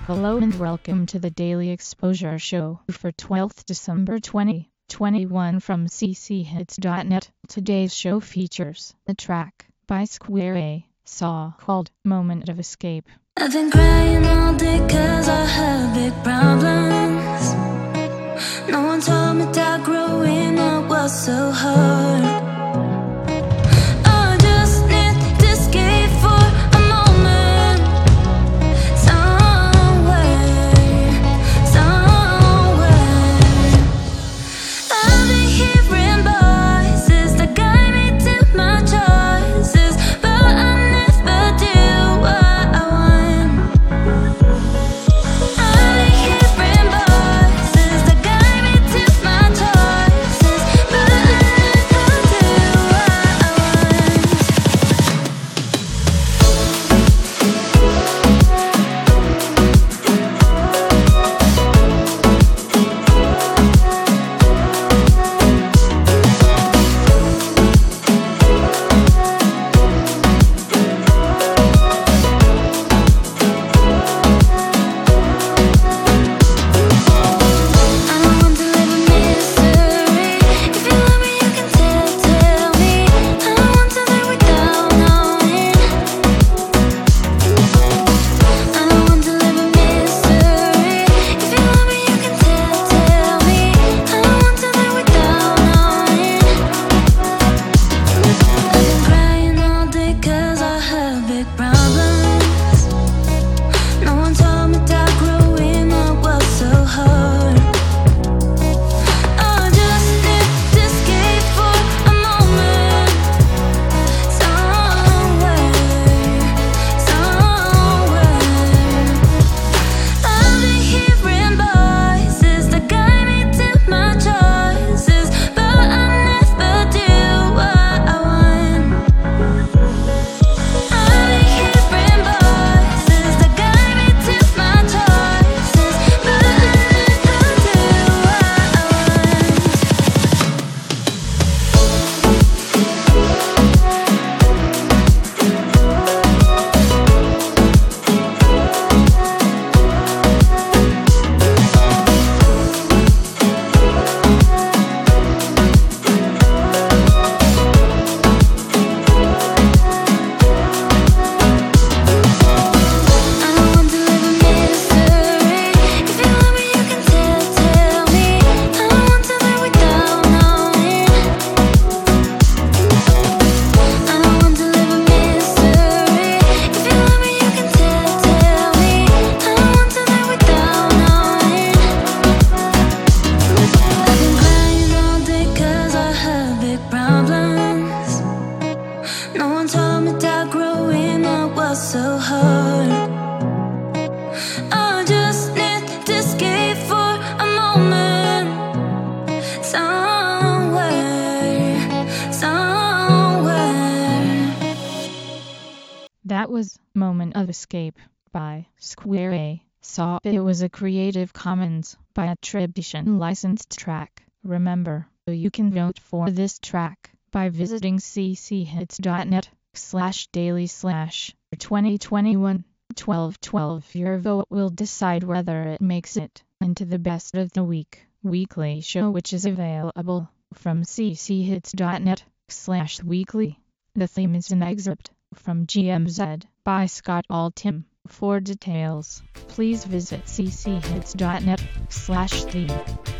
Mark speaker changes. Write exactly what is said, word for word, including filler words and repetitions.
Speaker 1: Hello and welcome to the Daily Exposure Show for twelfth December twenty twenty-one from c c hits dot net. Today's show features a track by Square A Saw called Moment of Escape.
Speaker 2: I've been crying all day cause I have big problems. No one told me that growing up was so hard. So hard. I just need to escape for a moment. Somewhere, somewhere.
Speaker 1: That was Moment of Escape by Square A Saw. It was a Creative Commons by attribution licensed track. Remember, you can vote for this track by visiting c c hits dot net slash daily slash twenty twenty-one twelve twelve. Your vote will decide whether it makes it into the best of the week weekly show, which is available from c c hits dot net slash weekly. The theme is an excerpt from G M Z by Scott Altham. For details, please visit c c hits dot net slash theme.